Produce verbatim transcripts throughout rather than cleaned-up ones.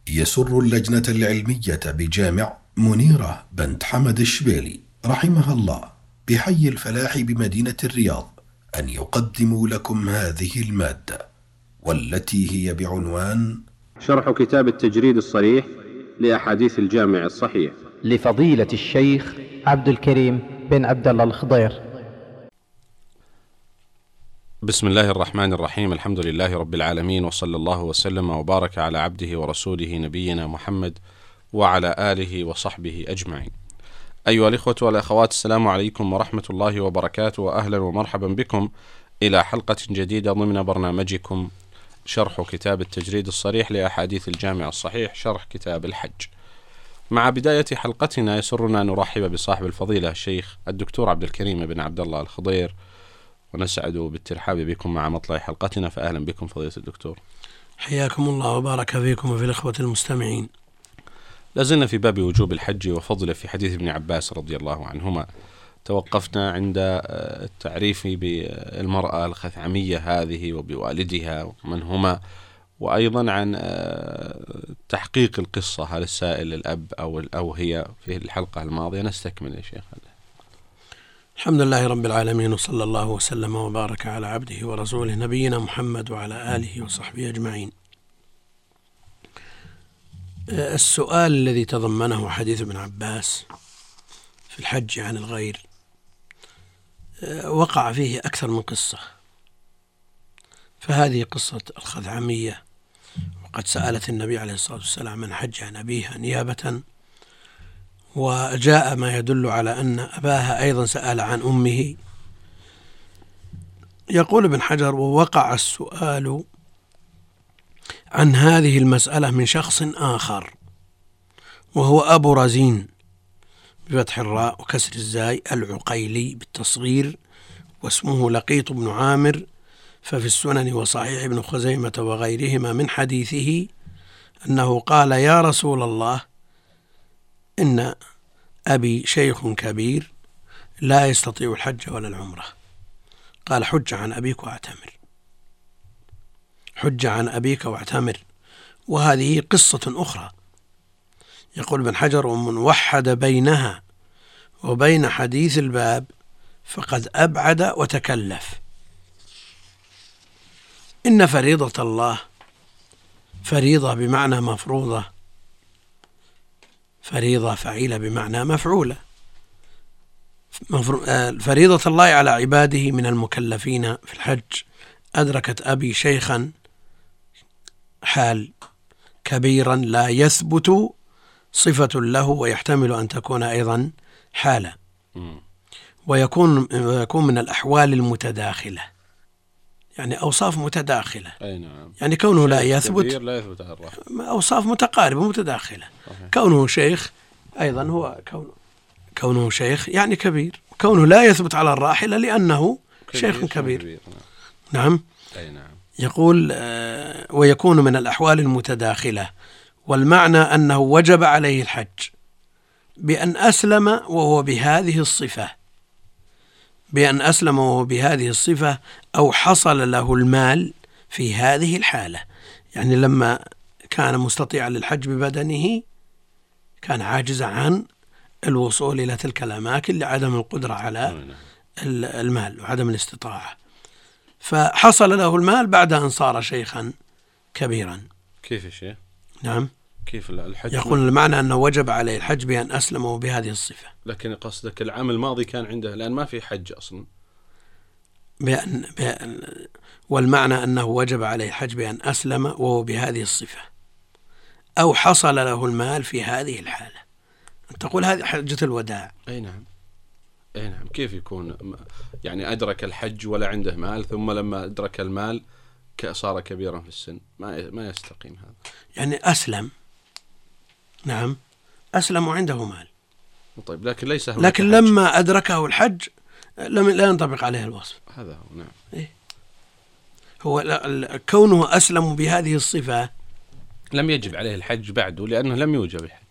يسر اللجنة العلمية بجامع منيرة بنت حمد الشبيلي رحمها الله بحي الفلاح بمدينة الرياض أن يقدموا لكم هذه المادة، والتي هي بعنوان شرح كتاب التجريد الصريح لأحاديث الجامع الصحيح لفضيلة الشيخ عبد الكريم بن عبد الله الخضير. بسم الله الرحمن الرحيم. الحمد لله رب العالمين، وصلى الله وسلم وبارك على عبده ورسوله نبينا محمد وعلى آله وصحبه أجمعين. أيها الإخوة والأخوات، السلام عليكم ورحمة الله وبركاته، وأهلا ومرحبا بكم إلى حلقة جديدة ضمن برنامجكم شرح كتاب التجريد الصريح لأحاديث الجامع الصحيح، شرح كتاب الحج. مع بداية حلقتنا يسرنا أن نرحب بصاحب الفضيلة الشيخ الدكتور عبد الكريم بن عبد الله الخضير، ونسعد بالترحاب بكم مع مطلع حلقتنا، فأهلا بكم فضيلة الدكتور. حياكم الله وبارك فيكم وفي الإخوة المستمعين. لازلنا في باب وجوب الحج وفضله في حديث ابن عباس رضي الله عنهما. توقفنا عند التعريف بالمرأة الخثعمية هذه وبوالدها ومن هما، وأيضا عن تحقيق القصة، هل السائل الأب أو أو هي، في الحلقة الماضية. نستكمل يا شيخ. الحمد لله رب العالمين، وصلى الله وسلم وبارك على عبده ورسوله نبينا محمد وعلى آله وصحبه أجمعين. السؤال الذي تضمنه حديث ابن عباس في الحج عن الغير وقع فيه أكثر من قصة، فهذه قصة الخثعمية، وقد سألت النبي عليه الصلاة والسلام من حج عن أبيها نيابة، وجاء ما يدل على أن أباها أيضا سأل عن أمه. يقول ابن حجر: ووقع السؤال عن هذه المسألة من شخص آخر، وهو أبو رزين بفتح الراء وكسر الزاي العقيلي بالتصغير، واسمه لقيط بن عامر، ففي السنن وصحيح ابن خزيمة وغيرهما من حديثه أنه قال: يا رسول الله، إن أبي شيخ كبير لا يستطيع الحج ولا العمرة. قال: حج عن أبيك واعتمر، حج عن أبيك واعتمر. وهذه قصة أخرى. يقول ابن حجر: ومن وحد بينها وبين حديث الباب فقد أبعد وتكلف. إن فريضة الله فريضة بمعنى مفروضة، فريضة فعيلة بمعنى مفعولة. فريضة الله على عباده من المكلفين في الحج أدركت أبي شيخا حال كبيرا لا يثبت صفة له، ويحتمل أن تكون أيضا حالة، ويكون ويكون من الأحوال المتداخلة، يعني أوصاف متداخلة. أي نعم. يعني كونه لا يثبت لا يثبت على الراحة، أوصاف متقاربة متداخلة. صحيح. كونه كونه شيخ أيضا هو كونه كونه شيخ يعني كبير، كونه لا يثبت على الراحلة لأنه كبير شيخ كبير, كبير. نعم. نعم. أي نعم. يقول: آه ويكون من الأحوال المتداخلة، والمعنى أنه وجب عليه الحج بأن أسلم وهو بهذه الصفة، بأن أسلم وهو بهذه الصفة، أو حصل له المال في هذه الحالة. يعني لما كان مستطيعا للحج ببدنه كان عاجزا عن الوصول إلى تلك الأماكن لعدم القدرة على المال وعدم الاستطاعة، فحصل له المال بعد أن صار شيخا كبيرا. كيف يا شيخ؟ نعم. كيف الحج؟ يقول المعنى أنه وجب عليه الحج بأن أسلم وبهذه الصفة. لكن قصدك العام الماضي كان عنده، لأن ما في حج أصلا. بأن بأن والمعنى أنه وجب عليه الحج بأن أسلم وهو بهذه الصفة، أو حصل له المال في هذه الحالة. تقول هذه حجة الوداع. أي نعم. أي نعم. كيف يكون يعني أدرك الحج ولا عنده مال، ثم لما أدرك المال صار كبيرا في السن؟ ما ما يستقيم هذا. يعني أسلم، نعم، أسلم وعنده مال. طيب، لكن ليس لكن حج. لما أدركه الحج لم لا ينطبق عليه الوصف. هذا هو. نعم. إيه؟ هو كونه أسلم بهذه الصفة لم يجب عليه الحج بعده، لأنه لم يوجب الحج.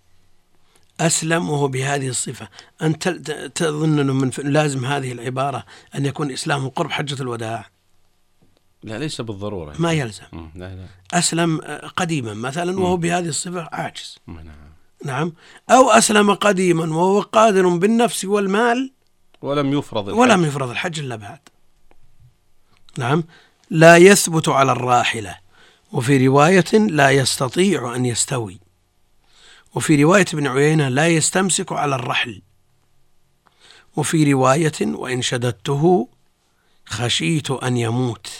أسلم وهو بهذه الصفة. أنت تظن أنه من لازم هذه العبارة أن يكون إسلامه قرب حجة الوداع؟ لا ليس بالضرورة. ما يلزم. لا لا. أسلم قديما مثلا وهو بهذه الصفة عاجز. نعم. نعم. أو أسلم قديما وهو قادر بالنفس والمال ولم يفرض الحج. ولم يفرض الحج إلا بعد. نعم. لا يثبت على الراحلة، وفي رواية لا يستطيع أن يستوي، وفي رواية ابن عيينة لا يستمسك على الرحل، وفي رواية وإن شددته خشيت أن يموت،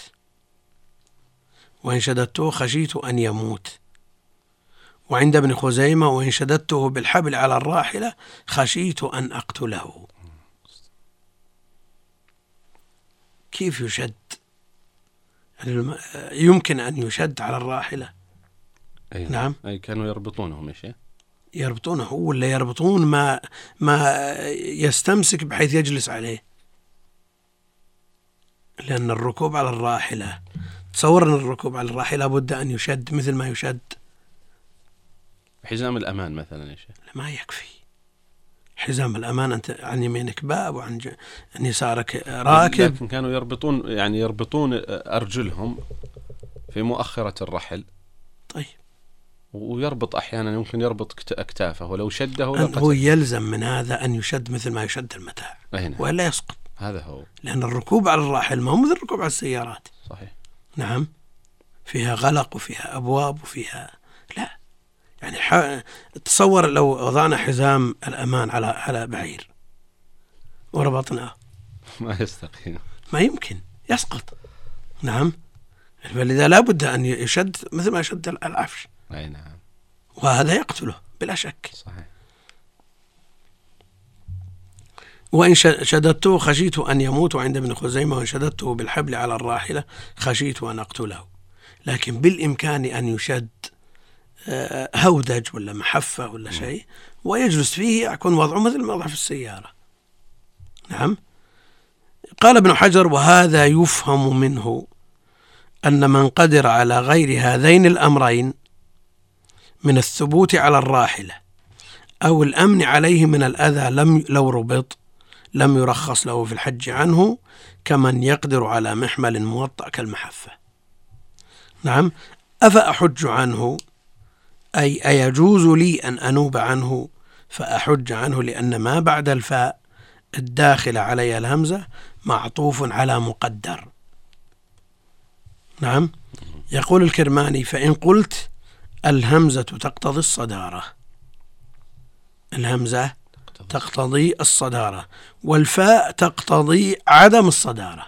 وإن شددته خشيت أن يموت. وعند ابن خزيمة وإن شددته بالحبل على الراحلة خشيت أن أقتله. كيف يشد؟ يمكن أن يشد على الراحلة. أي نعم. أي كانوا يربطونهم يا شيخ. يربطونه ولا يربطون ما ما يستمسك بحيث يجلس عليه، لأن الركوب على الراحلة، تصور أن الركوب على الراحلة بد أن يشد مثل ما يشد حزام الأمان مثلا يا شيخ. ما يكفي حزام الأمان، أنت عن يمينك باب وعن ج... عن يسارك راكب. لكن كانوا يربطون يعني يربطون أرجلهم في مؤخرة الرحل. طيب. ويربط أحيانا يمكن يربط أكتافه ولو شده هو يلزم من هذا أن يشد مثل ما يشد المتاع وإلا يسقط. هذا هو. لأن الركوب على الراحل ما هو مثل الركوب على السيارات. صحيح. نعم. فيها غلق وفيها أبواب وفيها لا يعني ح... تصور لو وضعنا حزام الأمان على على بعير وربطناه ما يستقيم، ما يمكن يسقط. نعم. فلذا لا بد أن يشد مثل ما يشد العفش. أي نعم. وهذا يقتله بلا شك. صحيح. وإن شددته خشيت أن يموت عند ابن خزيمة، وإن شددته بالحبل على الراحلة خشيت أن أقتله. لكن بالإمكان أن يشد هودج ولا محفة ولا شيء ويجلس فيه، يكون وضعه مثل ما وضع في السيارة. نعم. قال ابن حجر: وهذا يفهم منه أن من قدر على غير هذين الأمرين من الثبوت على الراحلة أو الأمن عليه من الأذى لم لو ربط لم يرخص له في الحج عنه كمن يقدر على محمل موطأ كالمحفة. نعم. أفأحج عنه أي أيجوز لي أن أنوب عنه فأحج عنه، لأن ما بعد الفاء الداخل علي الهمزة معطوف على مقدر. نعم. يقول الكرماني: فإن قلت الهمزة تقتضي الصدارة، الهمزة تقتضي الصدارة والفاء تقتضي عدم الصدارة.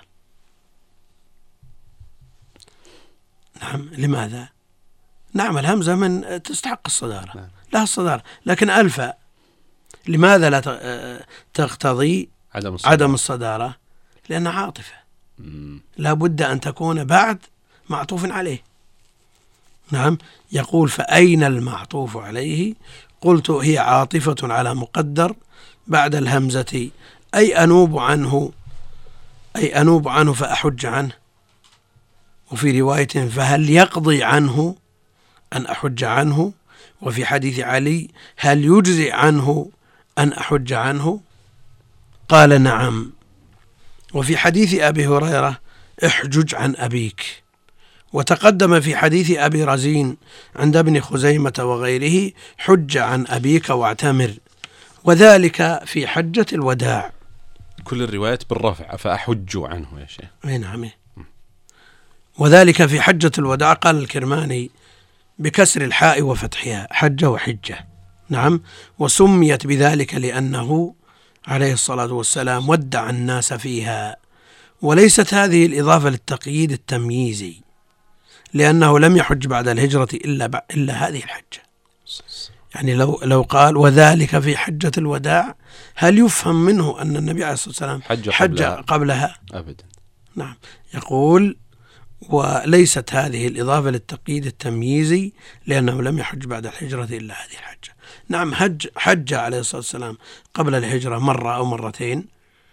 نعم. لماذا؟ نعم الهمزة من تستحق الصدارة. نعم. لها الصدارة، لكن الفاء لماذا لا تقتضي عدم الصدارة؟ عدم الصدارة لأنها عاطفة. مم. لا بد أن تكون بعد معطوف عليه. نعم. يقول: فأين المعطوف عليه؟ قلت: هي عاطفة على مقدر بعد الهمزة، أي أنوب عنه أي أنوب عنه فأحج عنه. وفي رواية: فهل يقضي عنه أن أحج عنه؟ وفي حديث علي: هل يجزي عنه أن أحج عنه؟ قال: نعم. وفي حديث أبي هريرة: احجج عن أبيك. وتقدم في حديث أبي رزين عند ابن خزيمة وغيره: حج عن أبيك واعتمر، وذلك في حجة الوداع. كل الروايات بالرفع، فأحج عنه يا شيخ. أي نعم. وذلك في حجة الوداع. قال الكرماني: بكسر الحاء وفتحها، حجة وحجة. نعم. وسميت بذلك لأنه عليه الصلاة والسلام ودع الناس فيها، وليست هذه الإضافة للتقييد التمييزي، لأنه لم يحج بعد الهجرة إلا إلا هذه الحجة. يعني لو لو قال وذلك في حجة الوداع، هل يفهم منه أن النبي عليه الصلاة والسلام حج, حج قبلها؟, قبلها أبدا. نعم. يقول: وليست هذه الإضافة للتقييد التمييزي لأنه لم يحج بعد الهجرة إلا هذه الحجة. نعم. حج حج عليه الصلاة والسلام قبل الهجرة مرة أو مرتين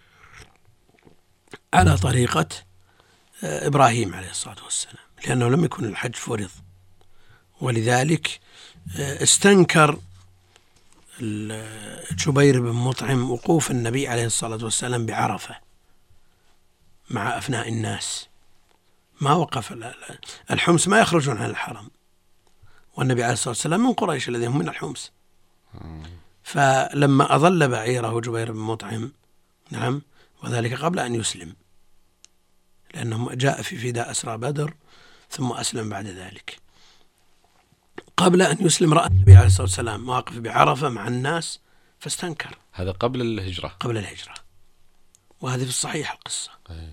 على طريقة إبراهيم عليه الصلاة والسلام، لأنه لم يكن الحج فرض، ولذلك استنكر جبير بن مطعم وقوف النبي عليه الصلاة والسلام بعرفة مع أفناء الناس، ما وقف الحمص ما يخرجون عن الحرم، والنبي عليه الصلاة والسلام من قريش الذين هم من الحمص. فلما أظل بعيره جبير بن مطعم، نعم، وذلك قبل أن يسلم، لأنه جاء في فداء أسرى بدر ثم أسلم بعد ذلك. قبل أن يسلم رأى النبي عليه الصلاة والسلام واقف بعرفة مع الناس فاستنكر. هذا قبل الهجرة. قبل الهجرة، وهذه في الصحيح القصة. أي.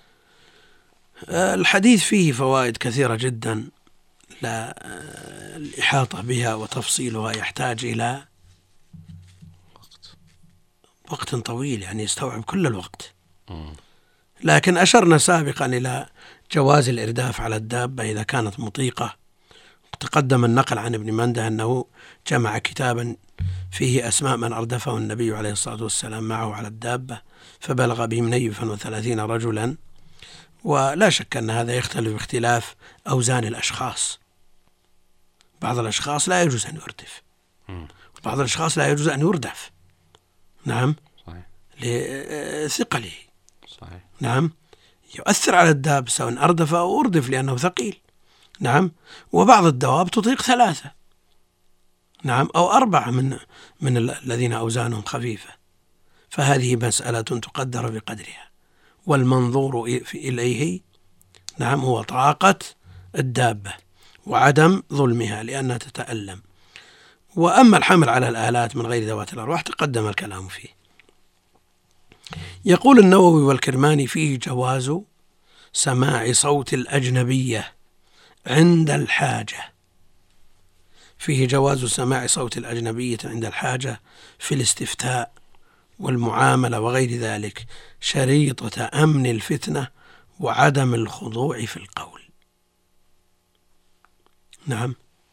الحديث فيه فوائد كثيرة جدا، لا الإحاطة بها وتفصيلها يحتاج إلى وقت وقت طويل، يعني يستوعب كل الوقت. م. لكن أشرنا سابقا إلى جواز الإرداف على الدابة إذا كانت مطيقة. تقدم النقل عن ابن منده أنه جمع كتابا فيه أسماء من أردفه النبي عليه الصلاة والسلام معه على الدابة فبلغ بهم نيفا وثلاثين رجلا. ولا شك أن هذا يختلف باختلاف أوزان الأشخاص، بعض الأشخاص لا يجوز أن يردف، وبعض الأشخاص لا يجوز أن يردف، نعم، صحيح، لثقله، صحيح، نعم، يؤثر على الداب سواء أردف أو أردف لأنه ثقيل، نعم. وبعض الدواب تطيق ثلاثة، نعم، أو أربعة من من الذين أوزانهم خفيفة. فهذه مسألة تقدر بقدرها، والمنظور إليه، نعم، هو طاقة الدابة وعدم ظلمها لأنها تتألم. وأما الحمل على الآلات من غير ذوات الأرواح تقدم الكلام فيه. يقول النووي والكرماني فيه جواز سماع صوت الأجنبية عند الحاجة. فيه جواز سماع صوت الأجنبية عند الحاجة في الاستفتاء والمعاملة وغير ذلك، شريطة أمن الفتنة وعدم الخضوع في القول. نعم،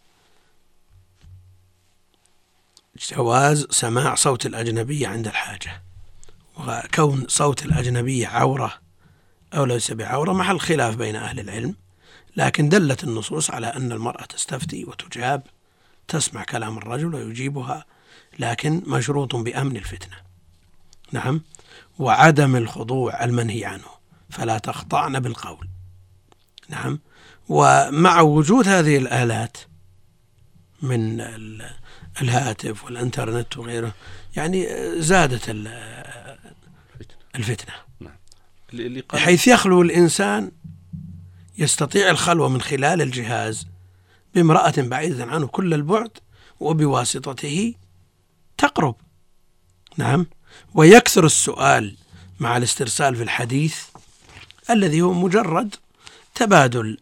جواز سماع صوت الأجنبية عند الحاجة، وكون صوت الأجنبية عورة أو ليس بعورة محل خلاف بين أهل العلم، لكن دلت النصوص على أن المرأة تستفتي وتجاب، تسمع كلام الرجل ويجيبها، لكن مشروط بأمن الفتنة، نعم، وعدم الخضوع المنهي عنه، فلا تخضعن بالقول، نعم. ومع وجود هذه الآلات من الهاتف والإنترنت وغيره، يعني زادت الفتنة، حيث يخلو الإنسان يستطيع الخلوة من خلال الجهاز بامرأة بعيدة عنه كل البعد وبواسطته تقرب، نعم، ويكثر السؤال مع الاسترسال في الحديث الذي هو مجرد تبادل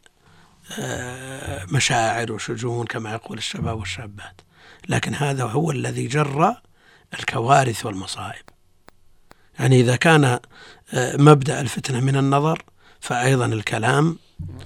مشاعر وشجون كما يقول الشباب والشابات، لكن هذا هو الذي جرى الكوارث والمصائب. يعني إذا كان مبدأ الفتنة من النظر، فأيضا الكلام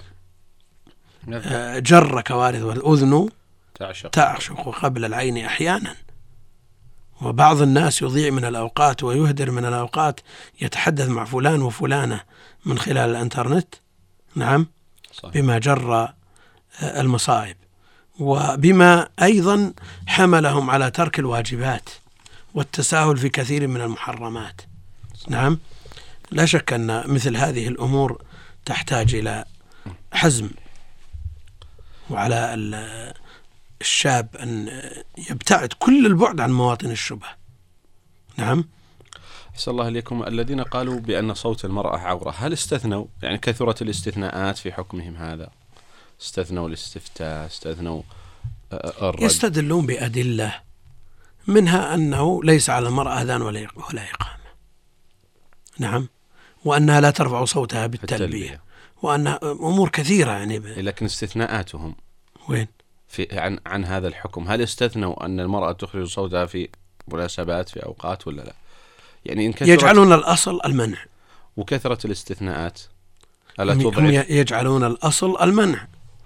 جر كوارث، والأذن تعشق قبل العين أحيانا. وبعض الناس يضيع من الأوقات ويهدر من الأوقات يتحدث مع فلان وفلانة من خلال الانترنت، نعم، صحيح، بما جر المصائب، وبما أيضا حملهم على ترك الواجبات والتساهل في كثير من المحرمات، نعم. لا شك أن مثل هذه الأمور تحتاج إلى حزم، وعلى الشاب أن يبتعد كل البعد عن مواطن الشبهة، نعم. أحسن الله إليكم. الذين قالوا بأن صوت المرأة عورة، هل استثنوا؟ يعني كثرت الاستثناءات في حكمهم هذا، استثنوا الاستفتاء، استثنوا الرد. يستدلون بأدلة منها أنه ليس على المرأة أذان ولا إقامة، نعم، وأنها لا ترفع صوتها بالتلبية، التلبية. وأن أمور كثيرة يعني ب... لكن استثناءاتهم وين في عن عن هذا الحكم؟ هل استثنوا أن المرأة تخرج صوتها في مناسبات في أوقات ولا لا؟ يعني إن يجعلون الأصل المنع، وكثرة الاستثناءات ألا هم تضعف؟ يجعلون الأصل المنع،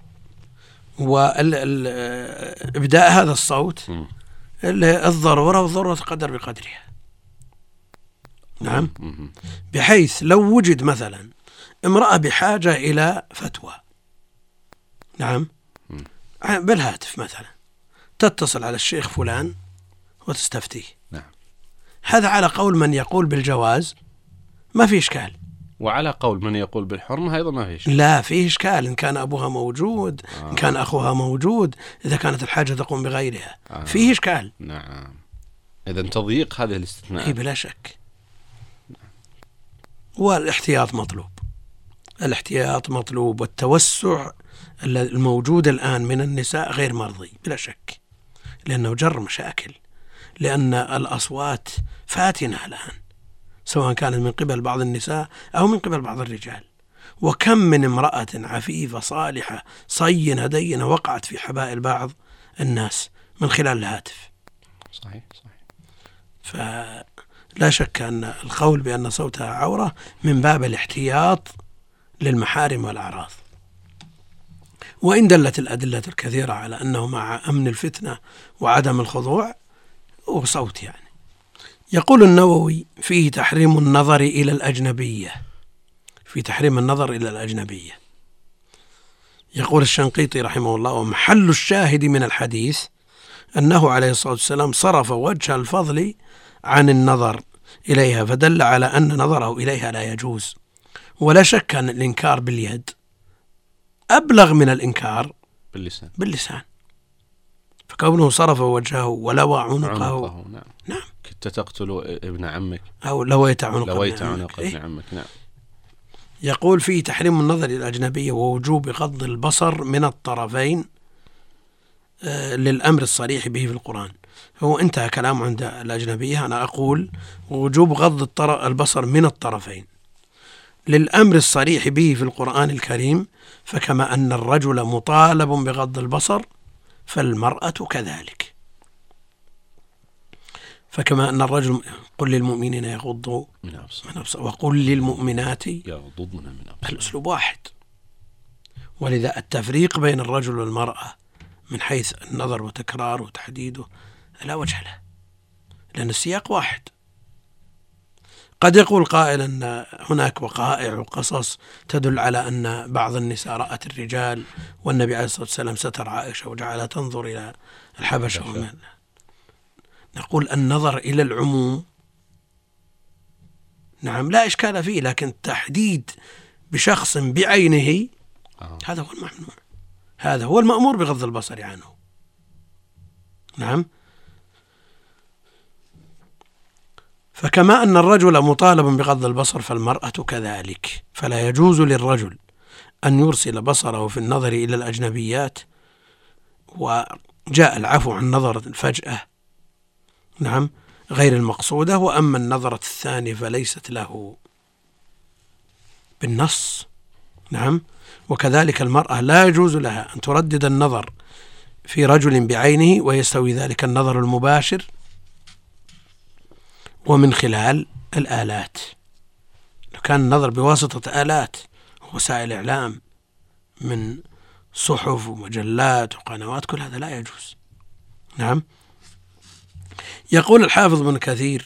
وإبداء هذا الصوت م. الضرورة، والضرورة تقدر بقدرها، نعم، م. بحيث لو وجد مثلا امرأة بحاجة إلى فتوى، نعم، م. بالهاتف مثلا تتصل على الشيخ فلان وتستفتيه، نعم، هذا على قول من يقول بالجواز ما في إشكال، وعلى قول من يقول بالحرمة أيضا ما فيش. لا فيه إشكال، إن كان أبوها موجود، آه. إن كان أخوها موجود، إذا كانت الحاجة تقوم بغيرها، آه. فيه إشكال. نعم. إذا تضييق هذه الاستثناء. إيه بلا شك. والاحتياط مطلوب، الاحتياط مطلوب، والتوسع الموجود الآن من النساء غير مرضي بلا شك، لأنه جر مشاكل، لأن الأصوات فاتنة الآن، سواء كانت من قبل بعض النساء أو من قبل بعض الرجال. وكم من امرأة عفيفة صالحة صينة دينة وقعت في حبائل بعض الناس من خلال الهاتف. صحيح صحيح. فلا شك أن القول بأن صوتها عورة من باب الاحتياط للمحارم والأعراض. وإن دلت الأدلة الكثيرة على أنه مع أمن الفتنة وعدم الخضوع وصوت يعني. يقول النووي فيه تحريم النظر إلى الأجنبية، في تحريم النظر إلى الأجنبية. يقول الشنقيطي رحمه الله: ومحل الشاهد من الحديث أنه عليه الصلاة والسلام صرف وجه الفضل عن النظر إليها، فدل على أن نظره إليها لا يجوز. ولا شك أن الإنكار باليد أبلغ من الإنكار باللسان, باللسان. فكونه صرف وجهه ولوى عنقه, عنقه نعم. نعم. كنت تقتل ابن عمك أو لويت عنق لويت عنق ابن إيه؟ عمك. نعم. يقول فيه تحريم النظر إلى الأجنبية ووجوب غض البصر من الطرفين آه للأمر الصريح به في القرآن. هو انتهى كلام عند الأجنبية، أنا أقول وجوب غض البصر من الطرفين للأمر الصريح به في القرآن الكريم، فكما أن الرجل مطالب بغض البصر فالمرأة كذلك. فكما أن الرجل قل للمؤمنين يغضوا من أبصارهم وقل للمؤمنات يغضضن من أبصارهم، الأسلوب واحد. ولذا التفريق بين الرجل والمرأة من حيث النظر وتكرار وتحديده لا وجه له، لأن السياق واحد. قد يقول قائل أن هناك وقائع وقصص تدل على أن بعض النساء رأت الرجال والنبي عليه الصلاة والسلام ستر عائشة وجعلها تنظر إلى الحبشة ومن. نقول النظر إلى العموم نعم لا إشكال فيه، لكن التحديد بشخص بعينه آه. هذا هو الممنوع، هذا هو المأمور بغض البصر عنه. نعم. فكما أن الرجل مطالب بغض البصر فالمرأة كذلك، فلا يجوز للرجل أن يرسل بصره في النظر إلى الأجنبيات، وجاء العفو عن نظرة الفجأة نعم غير المقصودة. وأما النظرة الثانية فليست له بالنص نعم. وكذلك المرأة لا يجوز لها أن تردد النظر في رجل بعينه، ويستوي ذلك النظر المباشر ومن خلال الآلات. لو كان النظر بواسطة آلات ووسائل إعلام من صحف ومجلات وقنوات كل هذا لا يجوز. نعم. يقول الحافظ ابن كثير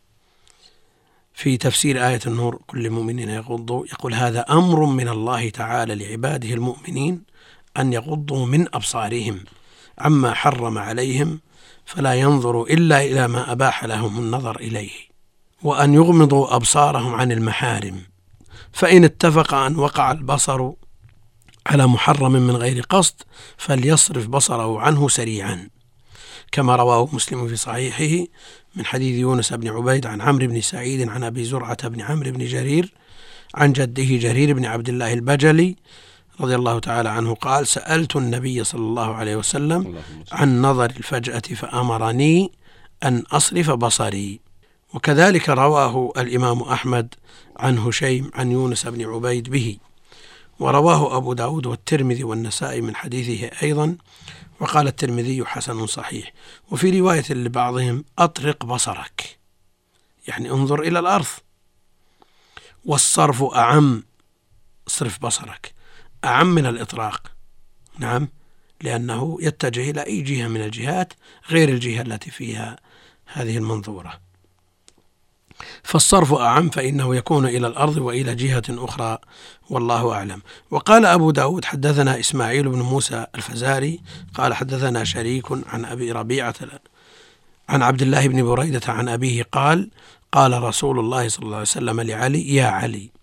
في تفسير آية النور قل للمؤمنين يغضوا، يقول هذا أمر من الله تعالى لعباده المؤمنين أن يغضوا من أبصارهم عما حرم عليهم، فلا ينظروا إلا إلى ما أباح لهم النظر إليه، وأن يغمضوا أبصارهم عن المحارم، فإن اتفق أن وقع البصر على محرم من غير قصد فليصرف بصره عنه سريعا، كما رواه مسلم في صحيحه من حديث يونس بن عبيد عن عمرو بن سعيد عن أبي زرعة بن عمرو بن جرير عن جده جرير بن عبد الله البجلي رضي الله تعالى عنه قال سألت النبي صلى الله عليه وسلم عن نظر الفجأة فأمرني أن أصرف بصري. وكذلك رواه الإمام أحمد عن هشيم عن يونس بن عبيد به، ورواه أبو داود والترمذي والنسائي من حديثه أيضا، وقال الترمذي حسن صحيح. وفي رواية لبعضهم أطرق بصرك، يعني انظر إلى الأرض. والصرف أعم، اصرف بصرك أعم من الإطراق نعم، لأنه يتجه إلى أي جهة من الجهات غير الجهة التي فيها هذه المنظورة. فالصرف أعم، فإنه يكون إلى الأرض وإلى جهة أخرى، والله أعلم. وقال أبو داود حدثنا إسماعيل بن موسى الفزاري قال حدثنا شريك عن أبي ربيعة عن عبد الله بن بريدة عن أبيه قال قال رسول الله صلى الله عليه وسلم لعلي يا علي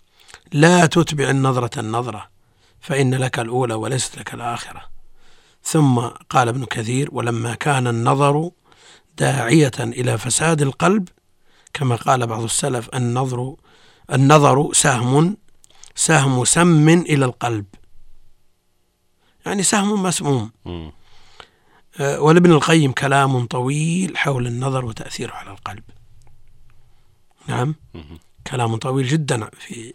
لا تتبع النظرة النظرة فإن لك الأولى وليست لك الآخرة. ثم قال ابن كثير: ولما كان النظر داعية إلى فساد القلب، كما قال بعض السلف: النظر النظر سهم سهم سم إلى القلب، يعني سهم مسموم. ولابن القيم كلام طويل حول النظر وتأثيره على القلب. نعم، كلام طويل جدا في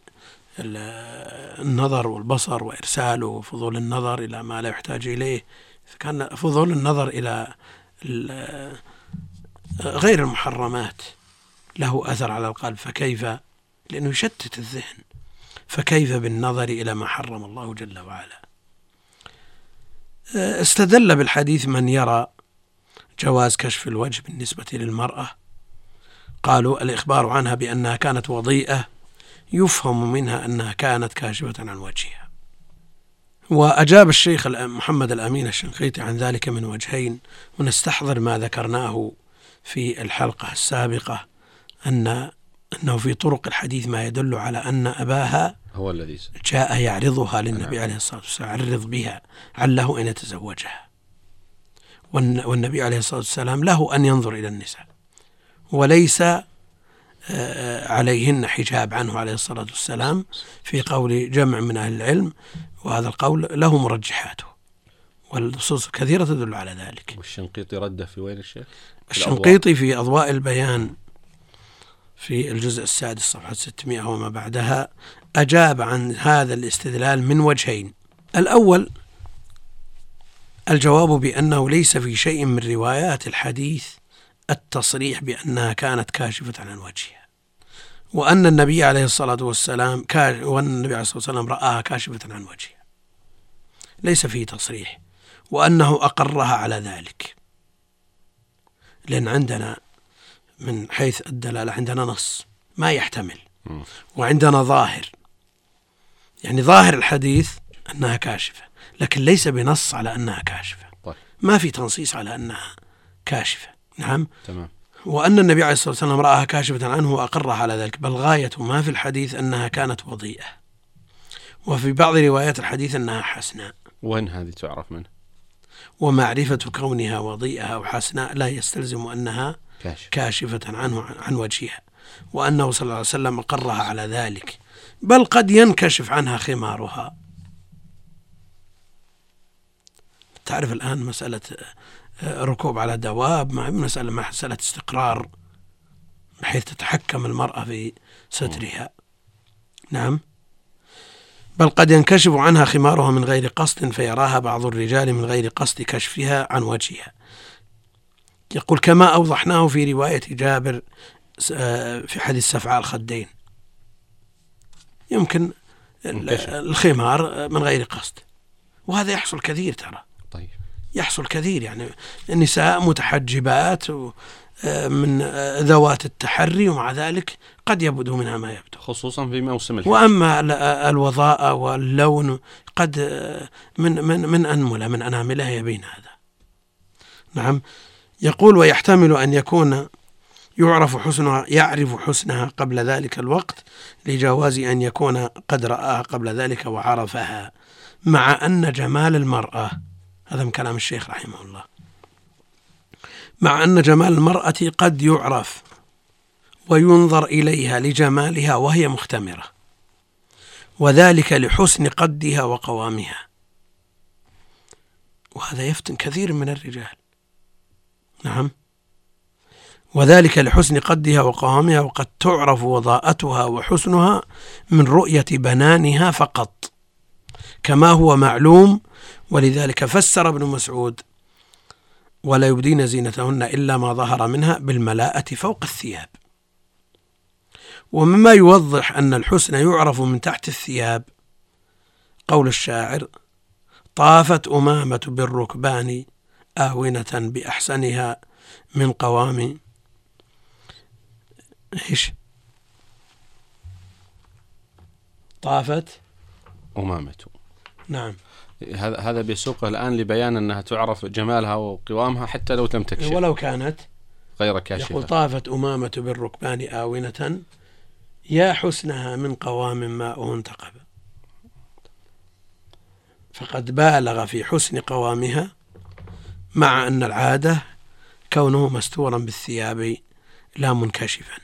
النظر والبصر وإرساله وفضول النظر إلى ما لا يحتاج إليه. كان فضول النظر إلى غير المحرمات له أثر على القلب، فكيف، لأنه يشتت الذهن، فكيف بالنظر إلى ما حرم الله جل وعلا. استدل بالحديث من يرى جواز كشف الوجه بالنسبة للمرأة، قالوا: الإخبار عنها بأنها كانت وضيئة يفهم منها أنها كانت كاشفة عن وجهها. وأجاب الشيخ محمد الأمين الشنقيطي عن ذلك من وجهين، ونستحضر ما ذكرناه في الحلقة السابقة أن أنه في طرق الحديث ما يدل على أن أباها هو الذي جاء يعرضها للنبي عليه الصلاة والسلام، عرض بها عله أن يتزوجها، والنبي عليه الصلاة والسلام له أن ينظر إلى النساء وليس عليهن حجاب عنه عليه الصلاة والسلام، في قول جمع من أهل العلم، وهذا القول له مرجحاته والنصوص كثيرة تدل على ذلك. والشنقيطي رده في وين الشيخ؟ الشنقيطي في أضواء البيان في الجزء السادس صفحة ستمائة وما بعدها أجاب عن هذا الاستدلال من وجهين. الأول الجواب بأنه ليس في شيء من روايات الحديث التصريح بأنها كانت كاشفة عن وجهها، وأن النبي عليه الصلاة والسلام وأن النبي عليه الصلاة والسلام رآها كاشفة عن وجهها، ليس فيه تصريح، وأنه أقرها على ذلك، لأن عندنا من حيث الدلالة عندنا نص ما يحتمل، وعندنا ظاهر، يعني ظاهر الحديث أنها كاشفة، لكن ليس بنص على أنها كاشفة، ما في تنصيص على أنها كاشفة. نعم، تمام. وأن النبي عليه الصلاة والسلام رآها كاشفة عنه وأقرها على ذلك، بل غاية ما في الحديث أنها كانت وضيئة، وفي بعض روايات الحديث أنها حسناء. وين هذه تعرف منه؟ ومعرفة كونها وضيئة أو حسناء لا يستلزم أنها كاشف. كاشفة عنه عن وجهها، وأنه صلى الله عليه وسلم أقرها على ذلك، بل قد ينكشف عنها خمارها. تعرف الآن مسألة ركوب على دواب مع مسألة مسألة استقرار بحيث تتحكم المرأة في سترها. نعم، بل قد ينكشف عنها خمارها من غير قصد فيراها بعض الرجال من غير قصد كشفها عن وجهها. يقول: كما أوضحناه في رواية جابر في حديث سفعاء الخدين، يمكن الخمار من غير قصد، وهذا يحصل كثير ترى. طيب، يحصل كثير، يعني النساء متحجبات من ذوات التحري ومع ذلك قد يبدو منها ما يبدو، خصوصا في موسم الحج. وأما الوضاء واللون قد من من من أنملة من أناملها يبين هذا. نعم، يقول: ويحتمل أن يكون يعرف حسنها يعرف حسنها قبل ذلك الوقت لجواز أن يكون قد رآها قبل ذلك وعرفها، مع أن جمال المرأة، هذا من كلام الشيخ رحمه الله، مع أن جمال المرأة قد يعرف وينظر إليها لجمالها وهي مختمرة، وذلك لحسن قدها وقوامها، وهذا يفتن كثير من الرجال. نعم، وذلك لحسن قدها وقوامها، وقد تعرف وضاءتها وحسنها من رؤية بنانها فقط، كما هو معلوم. ولذلك فسر ابن مسعود: ولا يبدين زينتهن إلا ما ظهر منها بالملاءة فوق الثياب. ومما يوضح أن الحسن يعرف من تحت الثياب قول الشاعر: طافت أمامة بالركبان آونة بأحسنها من قوام إيش طافت أمامة. نعم، هذا هذا بيسوقه الآن لبيان أنها تعرف جمالها وقوامها حتى لو لم تكشف، ولو كانت غير كاشفة. يقول: طافت أمامة بالركبان آونة، يا حسنها من قوام ماؤه انتقب، فقد بالغ في حسن قوامها، مع أن العادة كونه مستورا بالثياب لا منكشفا.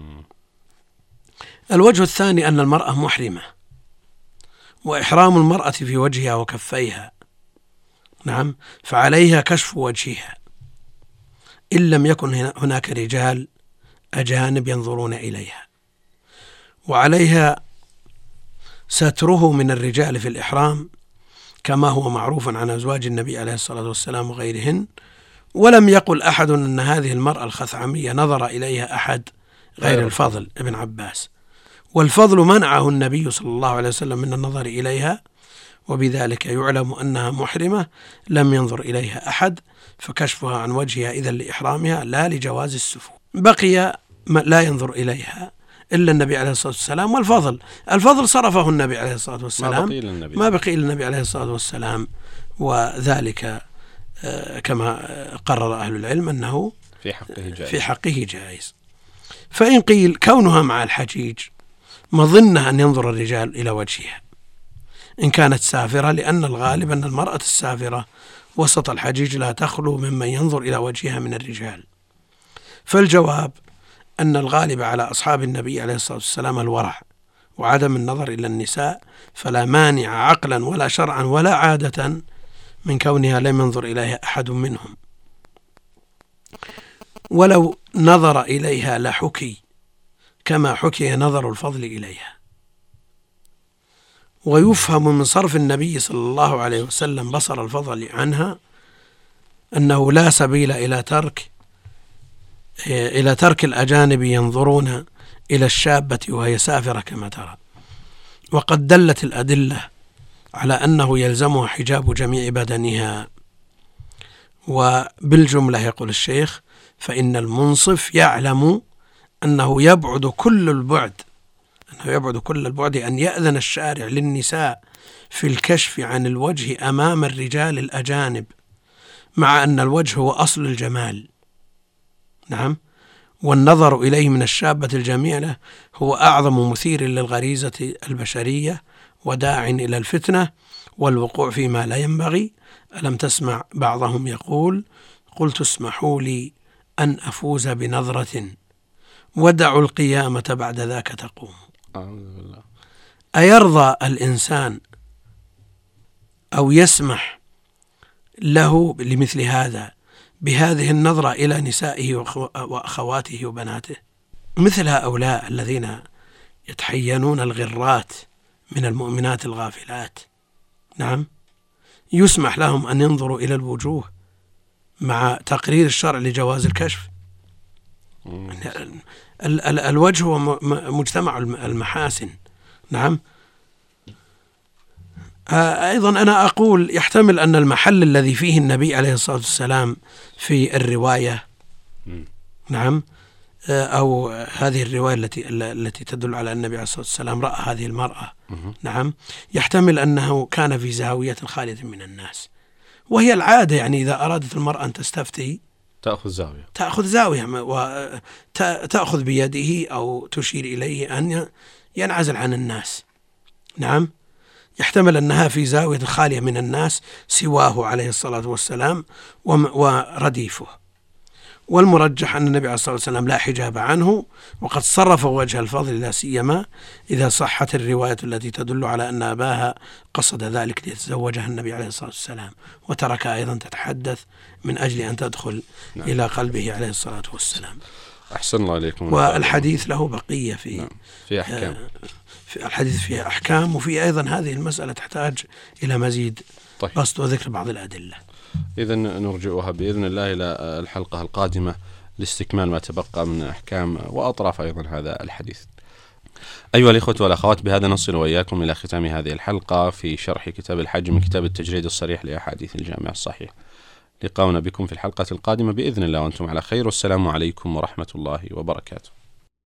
الوجه الثاني أن المرأة محرمة، وإحرام المرأة في وجهها وكفيها، نعم، فعليها كشف وجهها إن لم يكن هناك رجال أجانب ينظرون إليها، وعليها ستره من الرجال في الإحرام كما هو معروف عن أزواج النبي عليه الصلاة والسلام وغيرهن. ولم يقل أحد أن هذه المرأة الخثعمية نظر إليها أحد غير الفضل ابن عباس، والفضل منعه النبي صلى الله عليه وسلم من النظر إليها، وبذلك يعلم أنها محرمة لم ينظر إليها أحد، فكشفها عن وجهها إذا لإحرامها لا لجواز السفو. بقي لا ينظر إليها إلا النبي عليه الصلاة والسلام والفضل. الفضل صرفه النبي عليه الصلاة والسلام، ما بقي إلا النبي عليه الصلاة والسلام، وذلك كما قرر أهل العلم أنه في حقه جائز. في حقه جائز. فإن قيل كونها مع الحجيج مظنة أن ينظر الرجال إلى وجهها إن كانت سافرة، لأن الغالب أن المرأة السافرة وسط الحجيج لا تخلو ممن ينظر إلى وجهها من الرجال. فالجواب أن الغالب على أصحاب النبي عليه الصلاة والسلام الورع وعدم النظر إلى النساء، فلا مانع عقلا ولا شرعا ولا عادة من كونها لم ينظر إليها أحد منهم، ولو نظر إليها لحكي كما حكي نظر الفضل إليها. ويفهم من صرف النبي صلى الله عليه وسلم بصر الفضل عنها أنه لا سبيل إلى ترك إلى ترك الأجانب ينظرون إلى الشابة وهي سافرة كما ترى، وقد دلت الأدلة على أنه يلزمها حجاب جميع بدنها. وبالجملة يقول الشيخ: فإن المنصف يعلم أنه يبعد كل البعد أنه يبعد كل البعد أن يأذن الشارع للنساء في الكشف عن الوجه أمام الرجال الأجانب، مع أن الوجه هو أصل الجمال، نعم، والنظر إليه من الشابة الجميلة هو أعظم مثير للغريزة البشرية وداع إلى الفتنة والوقوع فيما لا ينبغي. ألم تسمع بعضهم يقول: قلت اسمحوا لي أن أفوز بنظرة ودعوا القيامة بعد ذاك تقوم. أيرضى الإنسان أو يسمح له لمثل هذا بهذه النظرة إلى نسائه وأخواته وبناته؟ مثل هؤلاء الذين يتحينون الغرات من المؤمنات الغافلات، نعم، يسمح لهم أن ينظروا إلى الوجوه مع تقرير الشرع لجواز الكشف. ال- ال- الوجه هو مجتمع المحاسن، نعم. أيضا أنا أقول يحتمل أن المحل الذي فيه النبي عليه الصلاة والسلام في الرواية، نعم، أو هذه الرواية التي التي تدل على أن النبي عليه الصلاة والسلام رأى هذه المرأة، نعم، يحتمل أنه كان في زاوية خالية من الناس، وهي العادة، يعني إذا أرادت المرأة أن تستفتي تأخذ زاوية تأخذ زاوية وتأخذ بيده أو تشير إليه أن ينعزل عن الناس، نعم. يحتمل أنها في زاوية خالية من الناس سواه عليه الصلاة والسلام ورديفه. والمرجح أن النبي عليه الصلاة والسلام لا حجاب عنه، وقد صرف وجه الفضل لا سيما إذا صحت الرواية التي تدل على أن أباها قصد ذلك ليتزوجها النبي عليه الصلاة والسلام، وترك أيضا تتحدث من أجل أن تدخل نعم. إلى قلبه عليه الصلاة والسلام. أحسن الله عليكم. والحديث له بقية في نعم. في أحكام، في الحديث فيه أحكام، وفي أيضا هذه المسألة تحتاج إلى مزيد طيب. بسط وذكر بعض الأدلة. إذن نرجئها بإذن الله إلى الحلقة القادمة لاستكمال ما تبقى من أحكام وأطراف أيضا هذا الحديث. أيها الإخوة والأخوات، بهذا نصل وإياكم إلى ختام هذه الحلقة في شرح كتاب الحج من كتاب التجريد الصريح لأحاديث الجامع الصحيح. لقاؤنا بكم في الحلقة القادمة بإذن الله وأنتم على خير، والسلام عليكم ورحمة الله وبركاته.